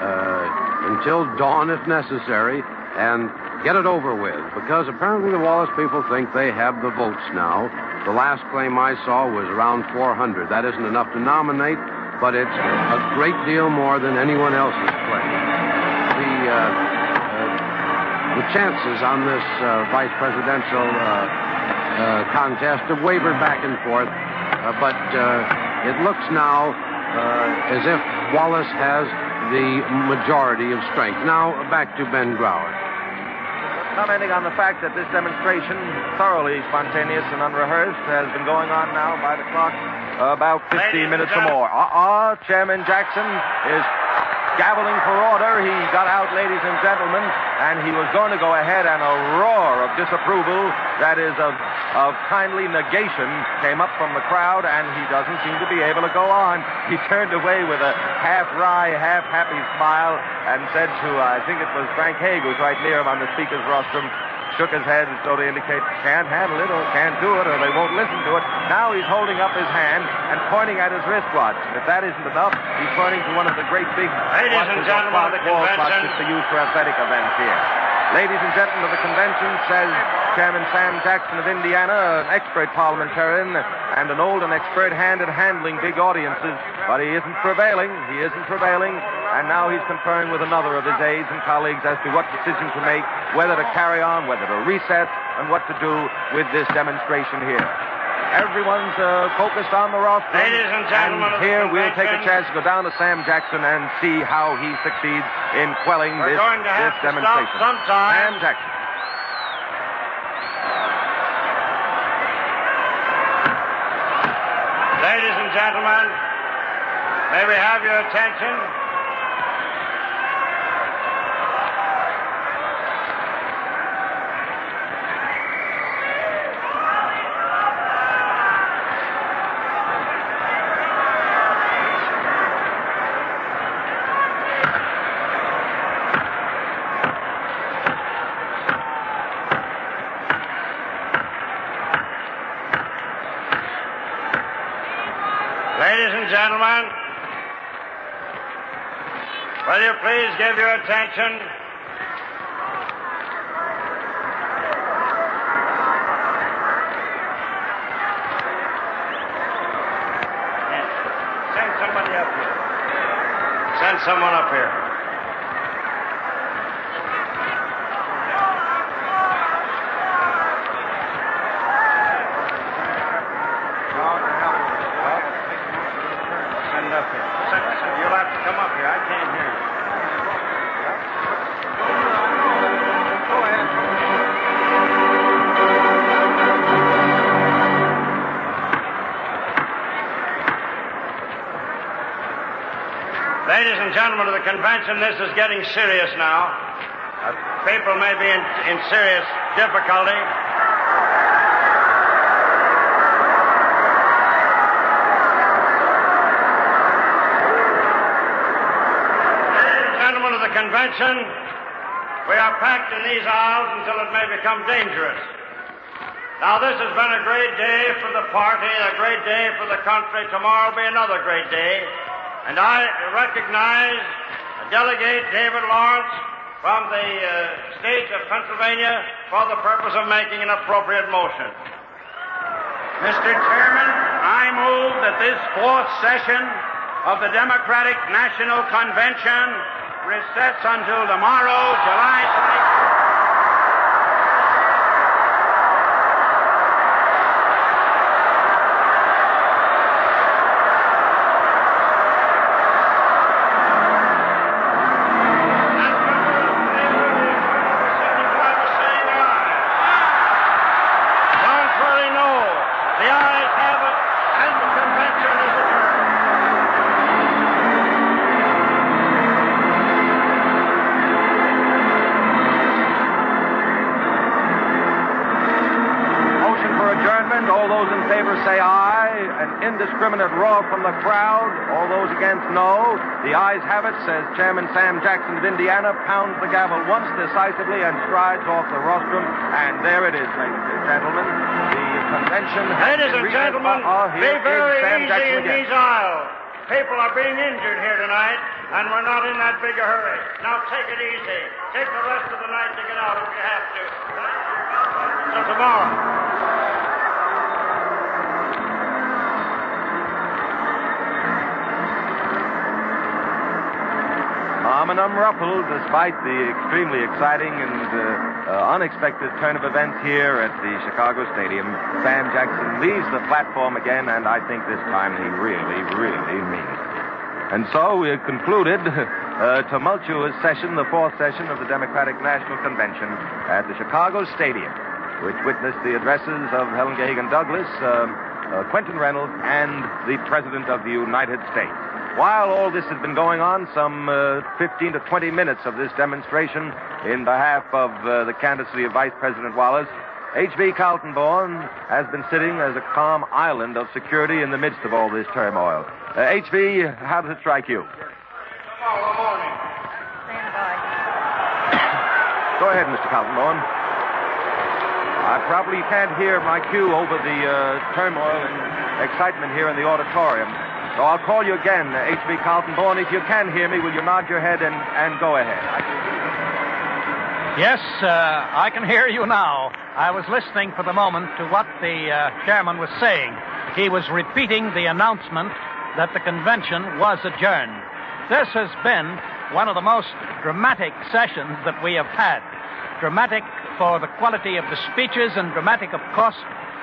uh, until dawn if necessary and get it over with, because apparently the Wallace people think they have the votes now. The last claim I saw was around four hundred. That isn't enough to nominate, but it's a great deal more than anyone else's claim. The, uh, uh, the chances on this uh, vice presidential uh, uh, contest have wavered back and forth, uh, but uh, it looks now uh, as if Wallace has the majority of strength. Now, back to Ben Brower. Commenting on the fact that this demonstration, thoroughly spontaneous and unrehearsed, has been going on now by the clock uh, about fifteen minutes or more. Uh-uh, Chairman Jackson is gaveling for order. He got out, ladies and gentlemen, and he was going to go ahead, and a roar of disapproval, that is of, of kindly negation, came up from the crowd, and he doesn't seem to be able to go on. He turned away with a half-wry, half-happy smile and said to, uh, I think it was Frank Hague, who's right near him on the speaker's rostrum, shook his head as though to indicate, can't handle it or can't do it or they won't listen to it. Now he's holding up his hand and pointing at his wristwatch. And if that isn't enough, he's pointing to one of the great big Ladies and gentlemen of the convention, which are used for athletic events here. Ladies and gentlemen of the convention, says Chairman Sam Jackson of Indiana, an expert parliamentarian and an old and expert hand at handling big audiences, but he isn't prevailing. He isn't prevailing. And now he's conferring with another of his aides and colleagues as to what decision to make, whether to carry on, whether to reset, and what to do with this demonstration here. everyone's uh, focused on the rostrum. Ladies and gentlemen of the here we'll take a convention. chance to go down to Sam Jackson and see how he succeeds in quelling We're this, going to have this to stop demonstration. sometime. Sam Jackson. Ladies and gentlemen, may we have your attention? Ladies and gentlemen, will you please give your attention? Send somebody up here. Send someone up here. Send up here. Send, send, you'll have to come up here. I can't hear you. Go ahead. Ladies and gentlemen of the convention, this is getting serious now. Uh, people may be in, in serious difficulty. Gentlemen of the convention, we are packed in these aisles until it may become dangerous. Now, this has been a great day for the party, a great day for the country. Tomorrow will be another great day. And I recognize Delegate David Lawrence from the uh, state of Pennsylvania for the purpose of making an appropriate motion. Mister Chairman, I move that this fourth session of the Democratic National Convention recess until tomorrow, July twenty-fourth. Contrary, no. The ayes have it, and the convention is adjourned. Motion for adjournment. All those in favor say aye. An indiscriminate roar from the crowd. All those against, no. The ayes have it, says Chairman Sam Jackson of Indiana, pounds the gavel once decisively and strides off the rostrum. And there it is, ladies and gentlemen. The convention has Ladies been and recessed. gentlemen, Oh, be here is very Sam easy Jackson in again. these aisles. People are being injured here tonight, and we're not in that big a hurry. Now take it easy. Take the rest of the night to get out if you have to. Till tomorrow. Calm and unruffled, despite the extremely exciting and uh, uh, unexpected turn of events here at the Chicago Stadium, Sam Jackson leaves the platform again, and I think this time he really, really means it. And so we have concluded a tumultuous session, the fourth session of the Democratic National Convention at the Chicago Stadium, which witnessed the addresses of Helen Gahagan Douglas, uh, uh, Quentin Reynolds, and the President of the United States. While all this has been going on, some uh, fifteen to twenty minutes of this demonstration in behalf of uh, the candidacy of Vice President Wallace, H B Kaltenborn has been sitting as a calm island of security in the midst of all this turmoil. Uh, H B, how does it strike you? Tomorrow morning. Stand by. Go ahead, Mister Kaltenborn. I probably can't hear my cue over the uh, turmoil and excitement here in the auditorium. So I'll call you again, uh, H B Kaltenborn. If you can hear me, will you nod your head and, and go ahead? Yes, uh, I can hear you now. I was listening for the moment to what the uh, chairman was saying. He was repeating the announcement that the convention was adjourned. This has been one of the most dramatic sessions that we have had. Dramatic for the quality of the speeches and dramatic, of course,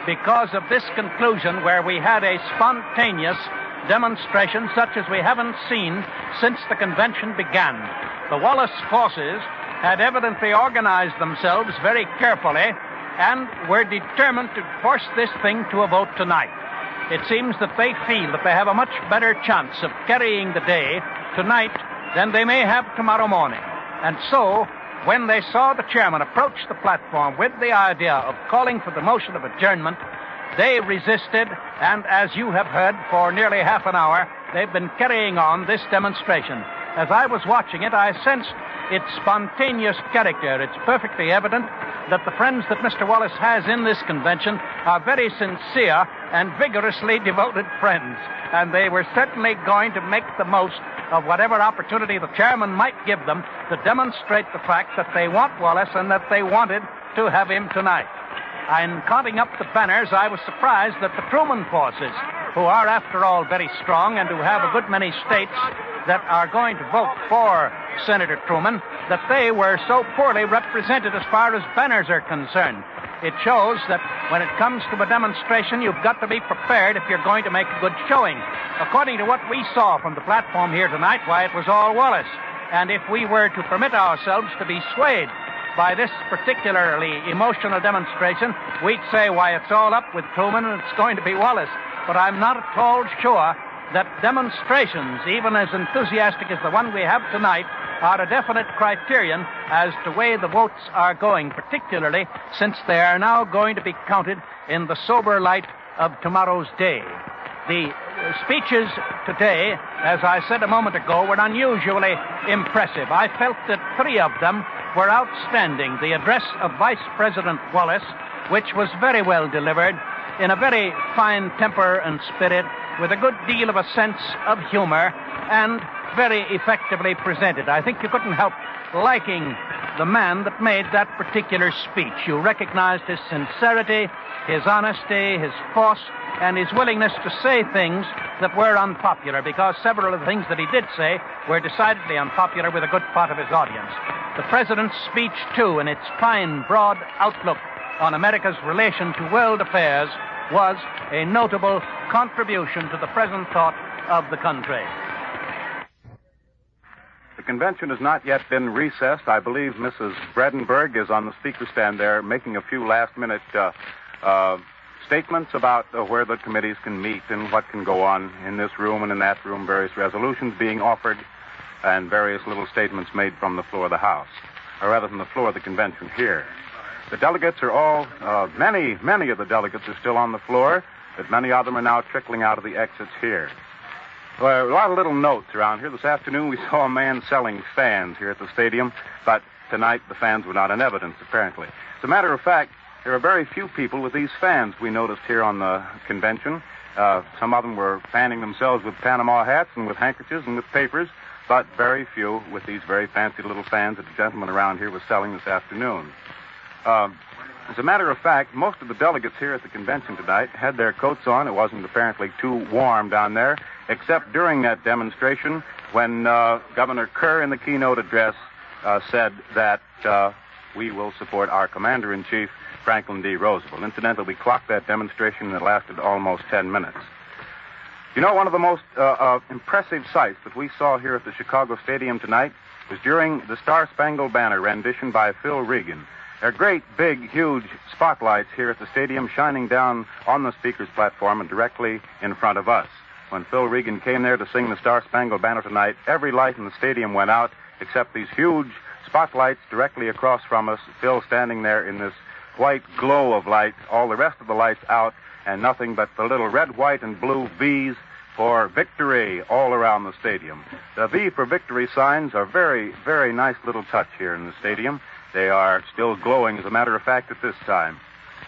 because of this conclusion where we had a spontaneous demonstration such as we haven't seen since the convention began. The Wallace forces had evidently organized themselves very carefully and were determined to force this thing to a vote tonight. It seems that they feel that they have a much better chance of carrying the day tonight than they may have tomorrow morning. And so, when they saw the chairman approach the platform with the idea of calling for the motion of adjournment, they resisted, and as you have heard, for nearly half an hour, they've been carrying on this demonstration. As I was watching it, I sensed its spontaneous character. It's perfectly evident that the friends that Mister Wallace has in this convention are very sincere and vigorously devoted friends. And they were certainly going to make the most of whatever opportunity the chairman might give them to demonstrate the fact that they want Wallace and that they wanted to have him tonight. In counting up the banners, I was surprised that the Truman forces, who are, after all, very strong and who have a good many states that are going to vote for Senator Truman, that they were so poorly represented as far as banners are concerned. It shows that when it comes to a demonstration, you've got to be prepared if you're going to make a good showing. According to what we saw from the platform here tonight, why, it was all Wallace. And if we were to permit ourselves to be swayed by this particularly emotional demonstration, we'd say, why, it's all up with Truman and it's going to be Wallace. But I'm not at all sure that demonstrations, even as enthusiastic as the one we have tonight, are a definite criterion as to the way the votes are going, particularly since they are now going to be counted in the sober light of tomorrow's day. The speeches today, as I said a moment ago, were unusually impressive. I felt that three of them were outstanding. The address of Vice President Wallace, which was very well delivered, in a very fine temper and spirit, with a good deal of a sense of humor, and very effectively presented. I think you couldn't help liking the man that made that particular speech. You recognized his sincerity, his honesty, his force, and his willingness to say things that were unpopular, because several of the things that he did say were decidedly unpopular with a good part of his audience. The president's speech, too, in its fine, broad outlook on America's relation to world affairs, was a notable contribution to the present thought of the country. The convention has not yet been recessed. I believe Missus Bredenberg is on the speaker stand there making a few last-minute uh, uh, statements about uh, where the committees can meet and what can go on in this room and in that room, various resolutions being offered, and various little statements made from the floor of the House, or rather from the floor of the convention here. The delegates are all, uh, many, many of the delegates are still on the floor, but many of them are now trickling out of the exits here. Well, a lot of little notes around here. This afternoon we saw a man selling fans here at the stadium, but tonight the fans were not in evidence, apparently. As a matter of fact, there are very few people with these fans we noticed here on the convention. Uh, some of them were fanning themselves with Panama hats and with handkerchiefs and with papers, but very few with these very fancy little fans that the gentleman around here was selling this afternoon. Uh, as a matter of fact, most of the delegates here at the convention tonight had their coats on. It wasn't apparently too warm down there, except during that demonstration when uh, Governor Kerr in the keynote address uh, said that uh, we will support our Commander-in-Chief, Franklin D. Roosevelt. Incidentally, we clocked that demonstration and it lasted almost ten minutes. You know, one of the most uh, uh, impressive sights that we saw here at the Chicago Stadium tonight was during the Star-Spangled Banner rendition by Phil Regan. There are great, big, huge spotlights here at the stadium shining down on the speaker's platform and directly in front of us. When Phil Regan came there to sing the Star-Spangled Banner tonight, every light in the stadium went out except these huge spotlights directly across from us, Phil standing there in this white glow of light, all the rest of the lights out, and nothing but the little red, white, and blue V's for victory all around the stadium. The V for victory signs are very, very nice little touch here in the stadium. They are still glowing, as a matter of fact, at this time.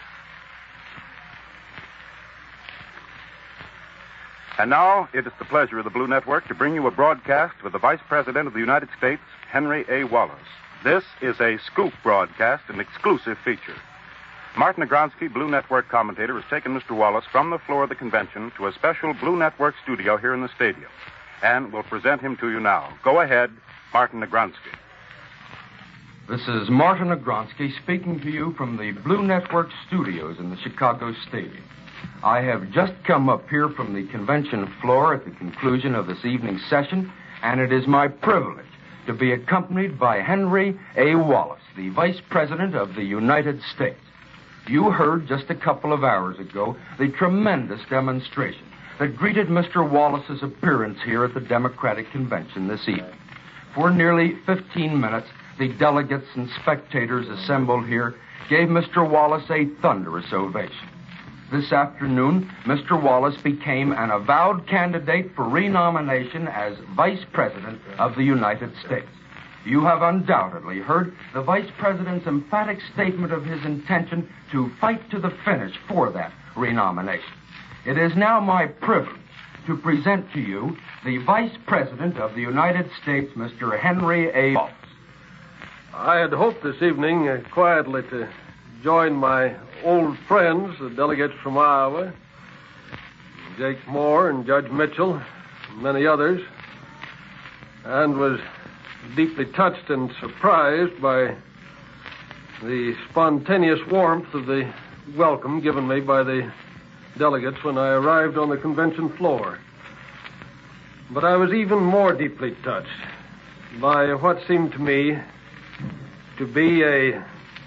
And now it is the pleasure of the Blue Network to bring you a broadcast with the Vice President of the United States, Henry A. Wallace. This is a scoop broadcast, an exclusive feature. Martin Agronsky, Blue Network commentator, has taken Mister Wallace from the floor of the convention to a special Blue Network studio here in the stadium, and will present him to you now. Go ahead, Martin Agronsky. This is Martin Agronsky speaking to you from the Blue Network studios in the Chicago Stadium. I have just come up here from the convention floor at the conclusion of this evening's session, and it is my privilege to be accompanied by Henry A. Wallace, the Vice President of the United States. You heard just a couple of hours ago the tremendous demonstration that greeted Mister Wallace's appearance here at the Democratic Convention this evening. For nearly fifteen minutes, the delegates and spectators assembled here gave Mister Wallace a thunderous ovation. This afternoon, Mister Wallace became an avowed candidate for renomination as Vice President of the United States. You have undoubtedly heard the Vice President's emphatic statement of his intention to fight to the finish for that renomination. It is now my privilege to present to you the Vice President of the United States, Mister Henry A. Wallace. I had hoped this evening uh, quietly to join my old friends, the delegates from Iowa, Jake Moore and Judge Mitchell, and many others, and was deeply touched and surprised by the spontaneous warmth of the welcome given me by the delegates when I arrived on the convention floor. But I was even more deeply touched by what seemed to me to be a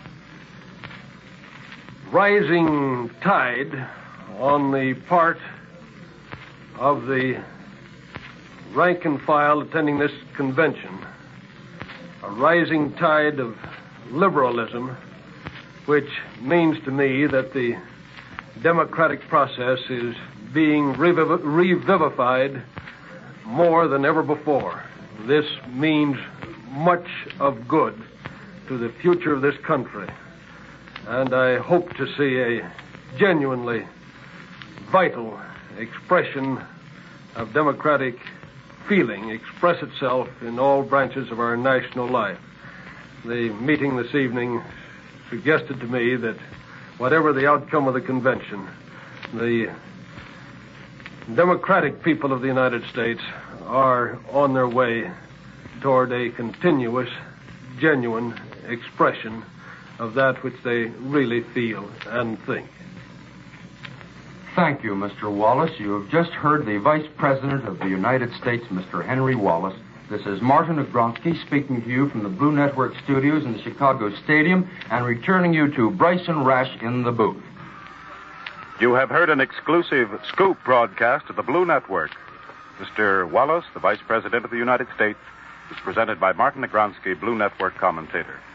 rising tide on the part of the rank and file attending this convention, a rising tide of liberalism, which means to me that the democratic process is being reviv- revivified more than ever before. This means much of good to the future of this country, and I hope to see a genuinely vital expression of democratic feeling express itself in all branches of our national life. The meeting this evening suggested to me that whatever the outcome of the convention, the democratic people of the United States are on their way toward a continuous, genuine expression of that which they really feel and think. Thank you, Mister Wallace. You have just heard the Vice President of the United States, Mister Henry Wallace. This is Martin Agronsky speaking to you from the Blue Network studios in the Chicago Stadium and returning you to Bryson Rash in the booth. You have heard an exclusive scoop broadcast of the Blue Network. Mister Wallace, the Vice President of the United States, is presented by Martin Agronsky, Blue Network commentator.